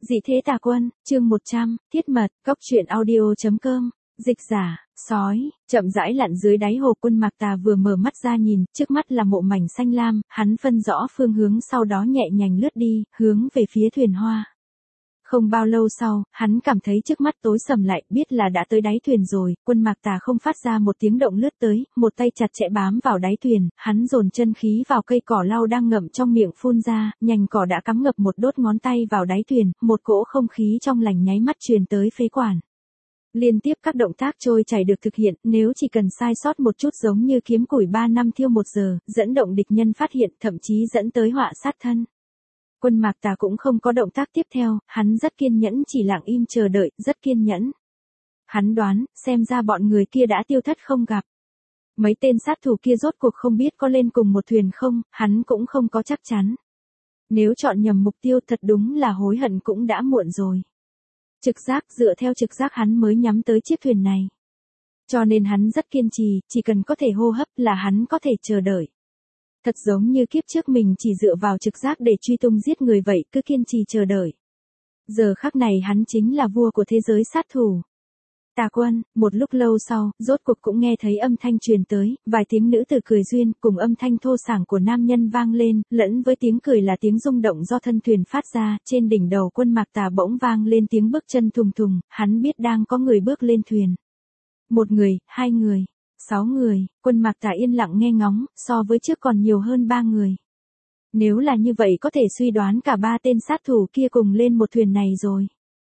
Dị thế tà quân, chương 100, thiết mật, cốc truyện audio.com, dịch giả, sói, chậm rãi lặn dưới đáy hồ. Quân Mạc Tà vừa mở mắt ra nhìn, trước mắt là mộ mảnh xanh lam, hắn phân rõ phương hướng sau đó nhẹ nhàng lướt đi, hướng về phía thuyền hoa. Không bao lâu sau, hắn cảm thấy trước mắt tối sầm lại, biết là đã tới đáy thuyền rồi. Quân Mạc Tà không phát ra một tiếng động lướt tới, một tay chặt chẽ bám vào đáy thuyền, hắn dồn chân khí vào cây cỏ lau đang ngậm trong miệng phun ra, nhành cỏ đã cắm ngập một đốt ngón tay vào đáy thuyền, một cỗ không khí trong lành nháy mắt truyền tới phế quản. Liên tiếp các động tác trôi chảy được thực hiện, nếu chỉ cần sai sót một chút giống như kiếm củi 3 năm thiêu 1 giờ, dẫn động địch nhân phát hiện, thậm chí dẫn tới họa sát thân. Quân Mạc Tà cũng không có động tác tiếp theo, hắn rất kiên nhẫn chỉ lặng im chờ đợi, rất kiên nhẫn. Hắn đoán, xem ra bọn người kia đã tiêu thất không gặp. Mấy tên sát thủ kia rốt cuộc không biết có lên cùng một thuyền không, hắn cũng không có chắc chắn. Nếu chọn nhầm mục tiêu thật đúng là hối hận cũng đã muộn rồi. Trực giác, dựa theo trực giác hắn mới nhắm tới chiếc thuyền này. Cho nên hắn rất kiên trì, chỉ cần có thể hô hấp là hắn có thể chờ đợi. Thật giống như kiếp trước mình chỉ dựa vào trực giác để truy tung giết người vậy, cứ kiên trì chờ đợi. Giờ khắc này hắn chính là vua của thế giới sát thủ. Tà quân, một lúc lâu sau, rốt cuộc cũng nghe thấy âm thanh truyền tới, vài tiếng nữ tử cười duyên, cùng âm thanh thô sảng của nam nhân vang lên, lẫn với tiếng cười là tiếng rung động do thân thuyền phát ra, trên đỉnh đầu Quân Mạc Tà bỗng vang lên tiếng bước chân thùng thùng, hắn biết đang có người bước lên thuyền. 1 người, 2 người, 6 người, Quân Mạc Tà yên lặng nghe ngóng, so với trước còn nhiều hơn 3 người. Nếu là như vậy có thể suy đoán cả 3 tên sát thủ kia cùng lên một thuyền này rồi.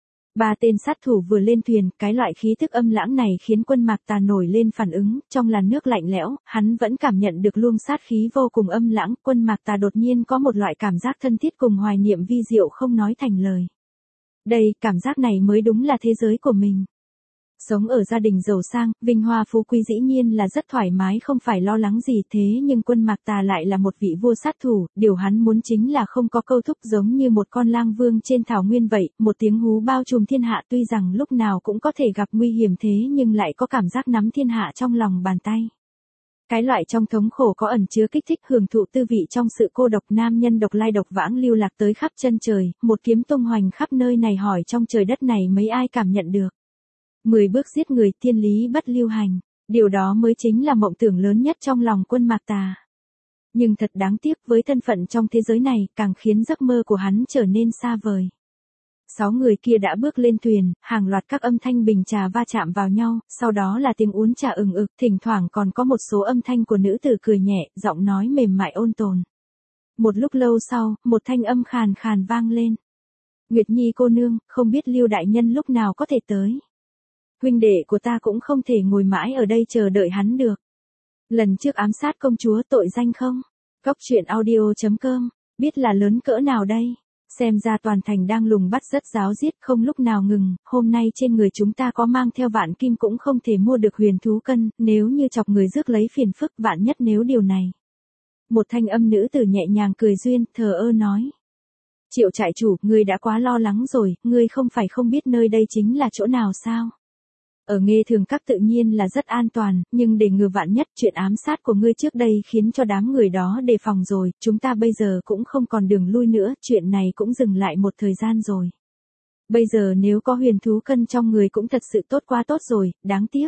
3 tên sát thủ vừa lên thuyền, cái loại khí thức âm lãng này khiến Quân Mạc Tà nổi lên phản ứng, trong làn nước lạnh lẽo, hắn vẫn cảm nhận được luồng sát khí vô cùng âm lãng. Quân Mạc Tà đột nhiên có một loại cảm giác thân thiết cùng hoài niệm vi diệu không nói thành lời. Đây, cảm giác này mới đúng là thế giới của mình. Sống ở gia đình giàu sang, vinh hoa phú quý dĩ nhiên là rất thoải mái không phải lo lắng gì, thế nhưng Quân Mạc Tà lại là một vị vua sát thủ, điều hắn muốn chính là không có câu thúc giống như một con lang vương trên thảo nguyên vậy, một tiếng hú bao trùm thiên hạ. Tuy rằng lúc nào cũng có thể gặp nguy hiểm thế nhưng lại có cảm giác nắm thiên hạ trong lòng bàn tay. Cái loại trong thống khổ có ẩn chứa kích thích, hưởng thụ tư vị trong sự cô độc. Nam nhân độc lai độc vãng lưu lạc tới khắp chân trời, một kiếm tung hoành khắp nơi này, hỏi trong trời đất này mấy ai cảm nhận được. 10 bước giết người, thiên lý bất lưu hành, điều đó mới chính là mộng tưởng lớn nhất trong lòng Quân Mạc Tà. Nhưng thật đáng tiếc, với thân phận trong thế giới này, càng khiến giấc mơ của hắn trở nên xa vời. 6 người kia đã bước lên thuyền, hàng loạt các âm thanh bình trà va chạm vào nhau, sau đó là tiếng uốn trà ừng ực, thỉnh thoảng còn có một số âm thanh của nữ tử cười nhẹ, giọng nói mềm mại ôn tồn. Một lúc lâu sau, một thanh âm khàn khàn vang lên. Nguyệt Nhi cô nương, không biết Lưu đại nhân lúc nào có thể tới. Huynh đệ của ta cũng không thể ngồi mãi ở đây chờ đợi hắn được. Lần trước ám sát công chúa tội danh không? Cốc truyện audio.com, biết là lớn cỡ nào đây? Xem ra toàn thành đang lùng bắt rất ráo riết không lúc nào ngừng, hôm nay trên người chúng ta có mang theo vạn kim cũng không thể mua được huyền thú cân, nếu như chọc người rước lấy phiền phức, vạn nhất nếu điều này. Một thanh âm nữ tử nhẹ nhàng cười duyên, thờ ơ nói. Triệu trại chủ, ngươi đã quá lo lắng rồi, ngươi không phải không biết nơi đây chính là chỗ nào sao? Ở Nghê Thường Các tự nhiên là rất an toàn, nhưng để ngừa vạn nhất, chuyện ám sát của ngươi trước đây khiến cho đám người đó đề phòng rồi, chúng ta bây giờ cũng không còn đường lui nữa, chuyện này cũng dừng lại một thời gian rồi. Bây giờ nếu có huyền thú cân trong người cũng thật sự tốt quá tốt rồi, đáng tiếc.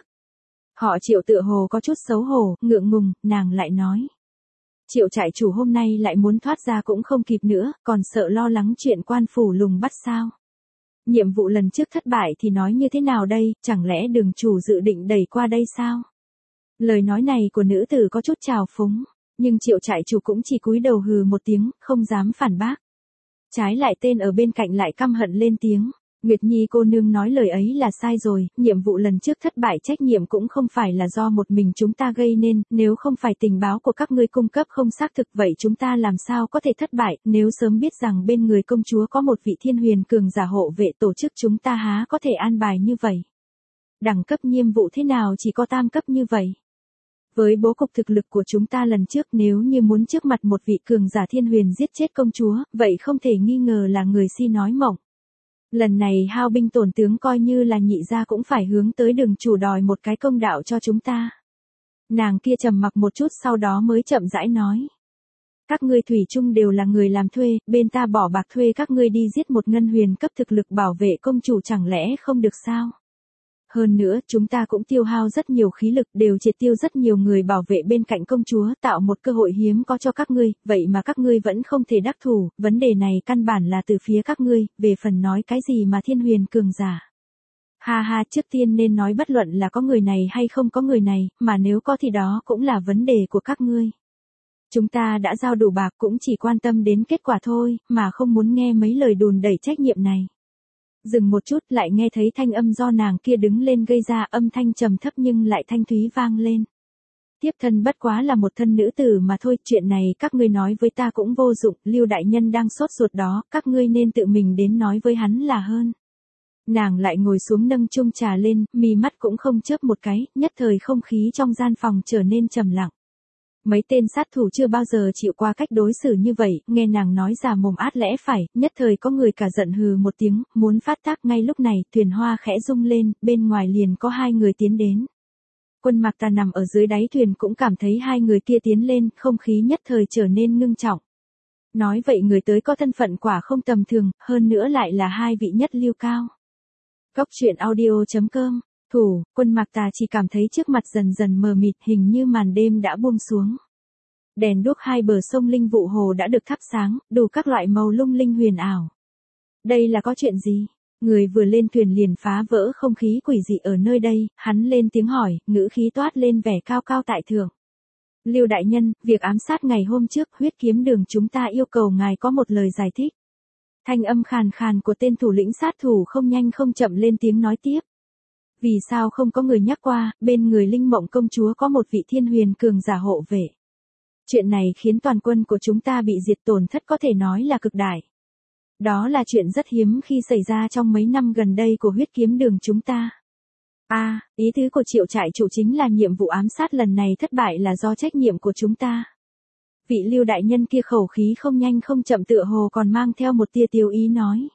Họ Triệu tựa hồ có chút xấu hổ, ngượng ngùng, nàng lại nói. Triệu trại chủ hôm nay lại muốn thoát ra cũng không kịp nữa, còn sợ lo lắng chuyện quan phủ lùng bắt sao? Nhiệm vụ lần trước thất bại thì nói như thế nào đây, chẳng lẽ đường chủ dự định đẩy qua đây sao? Lời nói này của nữ tử có chút trào phúng, nhưng Triệu trại chủ cũng chỉ cúi đầu hừ một tiếng, không dám phản bác. Trái lại tên ở bên cạnh lại căm hận lên tiếng. Nguyệt Nhi cô nương nói lời ấy là sai rồi, nhiệm vụ lần trước thất bại trách nhiệm cũng không phải là do một mình chúng ta gây nên, nếu không phải tình báo của các ngươi cung cấp không xác thực vậy chúng ta làm sao có thể thất bại, nếu sớm biết rằng bên người công chúa có một vị thiên huyền cường giả hộ vệ tổ chức chúng ta há có thể an bài như vậy. Đẳng cấp nhiệm vụ thế nào chỉ có tam cấp như vậy. Với bố cục thực lực của chúng ta lần trước nếu như muốn trước mặt một vị cường giả thiên huyền giết chết công chúa, vậy không thể nghi ngờ là người si nói mộng. Lần này hao binh tổn tướng coi như là nhị gia cũng phải hướng tới đường chủ đòi một cái công đạo cho chúng ta. Nàng kia trầm mặc một chút sau đó mới chậm rãi nói. Các ngươi thủy chung đều là người làm thuê, bên ta bỏ bạc thuê các ngươi đi giết một ngân huyền cấp thực lực bảo vệ công chủ chẳng lẽ không được sao? Hơn nữa, chúng ta cũng tiêu hao rất nhiều khí lực, đều triệt tiêu rất nhiều người bảo vệ bên cạnh công chúa, tạo một cơ hội hiếm có cho các ngươi, vậy mà các ngươi vẫn không thể đắc thủ, vấn đề này căn bản là từ phía các ngươi, về phần nói cái gì mà thiên huyền cường giả. Ha ha, trước tiên nên nói bất luận là có người này hay không có người này, mà nếu có thì đó cũng là vấn đề của các ngươi. Chúng ta đã giao đủ bạc cũng chỉ quan tâm đến kết quả thôi, mà không muốn nghe mấy lời đùn đẩy trách nhiệm này. Dừng một chút lại nghe thấy thanh âm do nàng kia đứng lên gây ra, âm thanh trầm thấp nhưng lại thanh thúy vang lên. Tiếp thân bất quá là một thân nữ tử mà thôi, chuyện này các ngươi nói với ta cũng vô dụng, Lưu đại nhân đang sốt ruột đó, các ngươi nên tự mình đến nói với hắn là hơn. Nàng lại ngồi xuống nâng chung trà lên, mí mắt cũng không chớp một cái, nhất thời không khí trong gian phòng trở nên trầm lặng. Mấy tên sát thủ chưa bao giờ chịu qua cách đối xử như vậy, nghe nàng nói ra mồm át lẽ phải, nhất thời có người cả giận hừ một tiếng, muốn phát tác. Ngay lúc này, thuyền hoa khẽ rung lên, bên ngoài liền có hai người tiến đến. Quân Mạc Ta nằm ở dưới đáy thuyền cũng cảm thấy hai người kia tiến lên, không khí nhất thời trở nên ngưng trọng. Nói vậy người tới có thân phận quả không tầm thường, hơn nữa lại là hai vị nhất lưu cao. Góc truyện audio.com. Thủ, Quân Mạc Ta chỉ cảm thấy trước mặt dần dần mờ mịt, hình như màn đêm đã buông xuống. Đèn đuốc hai bờ sông Linh Vụ Hồ đã được thắp sáng, đủ các loại màu lung linh huyền ảo. Đây là có chuyện gì? Người vừa lên thuyền liền phá vỡ không khí quỷ dị ở nơi đây, hắn lên tiếng hỏi, ngữ khí toát lên vẻ cao cao tại thượng. Lưu đại nhân, việc ám sát ngày hôm trước, Huyết Kiếm Đường chúng ta yêu cầu ngài có một lời giải thích. Thanh âm khàn khàn của tên thủ lĩnh sát thủ không nhanh không chậm lên tiếng nói tiếp. Vì sao không có người nhắc qua, bên người Linh Mộng công chúa có một vị thiên huyền cường giả hộ vệ. Chuyện này khiến toàn quân của chúng ta bị diệt, tổn thất có thể nói là cực đại. Đó là chuyện rất hiếm khi xảy ra trong mấy năm gần đây của Huyết Kiếm Đường chúng ta. Ý tứ của Triệu trại chủ chính là nhiệm vụ ám sát lần này thất bại là do trách nhiệm của chúng ta. Vị Lưu đại nhân kia khẩu khí không nhanh không chậm tựa hồ còn mang theo một tia tiêu ý nói.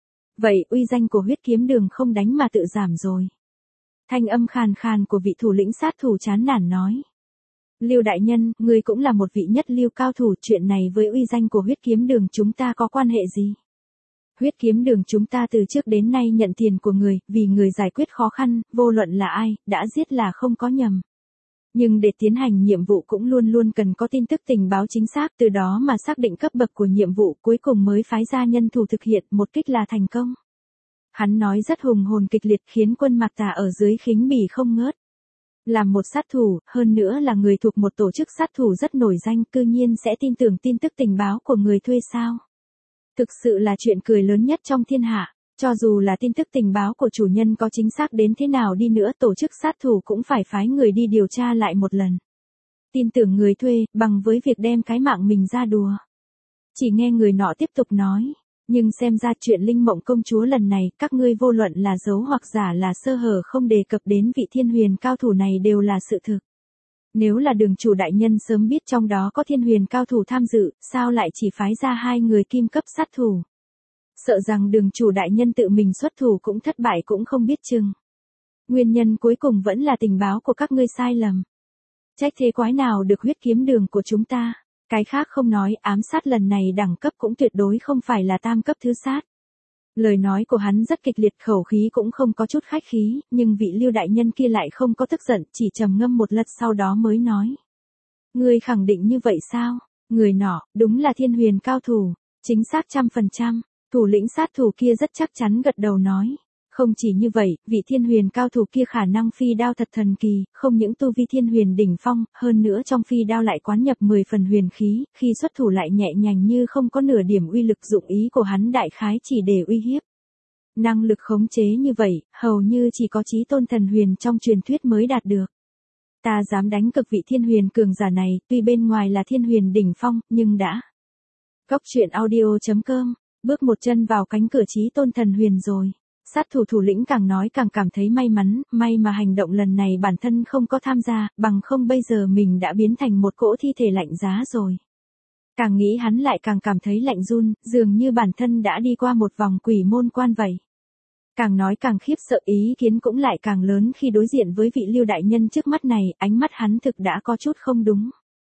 Vậy uy danh của Huyết Kiếm Đường không đánh mà tự giảm rồi. Thanh âm khàn khàn của vị thủ lĩnh sát thủ chán nản nói. Lưu đại nhân, ngươi cũng là một vị nhất lưu cao thủ, chuyện này với uy danh của Huyết Kiếm Đường chúng ta có quan hệ gì? Huyết Kiếm Đường chúng ta từ trước đến nay nhận tiền của người, vì người giải quyết khó khăn, vô luận là ai, đã giết là không có nhầm. Nhưng để tiến hành nhiệm vụ cũng luôn luôn cần có tin tức tình báo chính xác, từ đó mà xác định cấp bậc của nhiệm vụ, cuối cùng mới phái ra nhân thủ thực hiện, một kích là thành công. Hắn nói rất hùng hồn kịch liệt khiến Quân Mạc Ta ở dưới khính bỉ không ngớt. Làm một sát thủ, hơn nữa là người thuộc một tổ chức sát thủ rất nổi danh, cư nhiên sẽ tin tưởng tin tức tình báo của người thuê sao? Thực sự là chuyện cười lớn nhất trong thiên hạ, cho dù là tin tức tình báo của chủ nhân có chính xác đến thế nào đi nữa, tổ chức sát thủ cũng phải phái người đi điều tra lại một lần. Tin tưởng người thuê, bằng với việc đem cái mạng mình ra đùa. Chỉ nghe người nọ tiếp tục nói. Nhưng xem ra chuyện Linh Mộng công chúa lần này, các ngươi vô luận là giấu hoặc giả là sơ hở không đề cập đến vị thiên huyền cao thủ này đều là sự thực. Nếu là Đường chủ đại nhân sớm biết trong đó có thiên huyền cao thủ tham dự, sao lại chỉ phái ra hai người kim cấp sát thủ? Sợ rằng Đường chủ đại nhân tự mình xuất thủ cũng thất bại cũng không biết chừng. Nguyên nhân cuối cùng vẫn là tình báo của các ngươi sai lầm. Trách thế quái nào được Huyết Kiếm Đường của chúng ta. Cái khác không nói, ám sát lần này đẳng cấp cũng tuyệt đối không phải là tam cấp thứ sát. Lời nói của hắn rất kịch liệt, khẩu khí cũng không có chút khách khí, nhưng vị Lưu đại nhân kia lại không có tức giận, chỉ trầm ngâm một lát sau đó mới nói. Ngươi khẳng định như vậy sao? Người nọ, đúng là thiên huyền cao thủ, chính xác 100%, thủ lĩnh sát thủ kia rất chắc chắn gật đầu nói. Không chỉ như vậy, vị thiên huyền cao thủ kia khả năng phi đao thật thần kỳ, không những tu vi thiên huyền đỉnh phong, hơn nữa trong phi đao lại quán nhập 10 phần huyền khí, khi xuất thủ lại nhẹ nhàng như không có nửa điểm uy lực, dụng ý của hắn đại khái chỉ để uy hiếp. Năng lực khống chế như vậy, hầu như chỉ có chí tôn thần huyền trong truyền thuyết mới đạt được. Ta dám đánh cực vị thiên huyền cường giả này, tuy bên ngoài là thiên huyền đỉnh phong, nhưng đã. Góc truyện audio.com, bước một chân vào cánh cửa chí tôn thần huyền rồi. Sát thủ thủ lĩnh càng nói càng cảm thấy may mắn, may mà hành động lần này bản thân không có tham gia, bằng không bây giờ mình đã biến thành một cỗ thi thể lạnh giá rồi. Càng nghĩ hắn lại càng cảm thấy lạnh run, dường như bản thân đã đi qua một vòng quỷ môn quan vậy. Càng nói càng khiếp sợ, ý kiến cũng lại càng lớn khi đối diện với vị Lưu đại nhân trước mắt này, ánh mắt hắn thực đã có chút không đúng.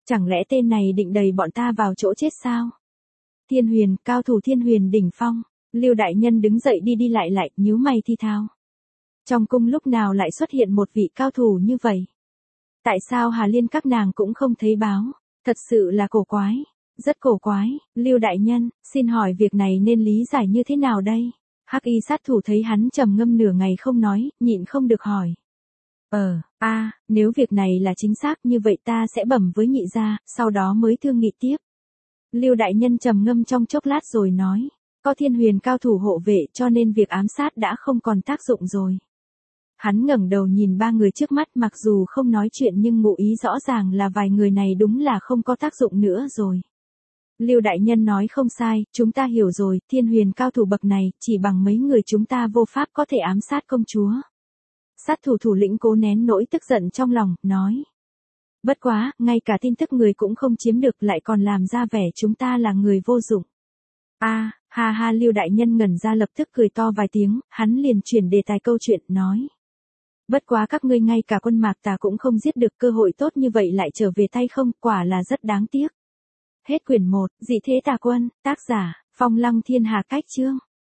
Chẳng lẽ tên này định đẩy bọn ta vào chỗ chết sao? Thiên Huyền, cao thủ Thiên Huyền đỉnh phong. Lưu đại nhân đứng dậy đi đi lại, nhíu mày thi thao. Trong cung lúc nào lại xuất hiện một vị cao thủ như vậy? Tại sao Hà Liên các nàng cũng không thấy báo? Thật sự là cổ quái. Rất cổ quái. Lưu đại nhân, xin hỏi việc này nên lý giải như thế nào đây? Hắc y sát thủ thấy hắn trầm ngâm nửa ngày không nói, nhịn không được hỏi. Nếu việc này là chính xác như vậy ta sẽ bẩm với nhị gia, sau đó mới thương nghị tiếp. Lưu đại nhân trầm ngâm trong chốc lát rồi nói. Có Thiên Huyền cao thủ hộ vệ cho nên việc ám sát đã không còn tác dụng rồi. Hắn ngẩng đầu nhìn ba người trước mắt, mặc dù không nói chuyện nhưng ngụ ý rõ ràng là vài người này đúng là không có tác dụng nữa rồi. Lưu đại nhân nói không sai, chúng ta hiểu rồi, Thiên Huyền cao thủ bậc này, chỉ bằng mấy người chúng ta vô pháp có thể ám sát công chúa. Sát thủ thủ lĩnh cố nén nỗi tức giận trong lòng, nói. Bất quá, ngay cả tin tức người cũng không chiếm được lại còn làm ra vẻ chúng ta là người vô dụng. Ha, Lưu đại nhân ngẩn ra lập tức cười to vài tiếng, hắn liền chuyển đề tài câu chuyện, nói. Bất quá các ngươi ngay cả quân Mạc Tà cũng không giết được, cơ hội tốt như vậy lại trở về tay không, quả là rất đáng tiếc. Hết quyển 1, Dị thế tà quân, tác giả, Phong Lăng Thiên Hà, cách chương.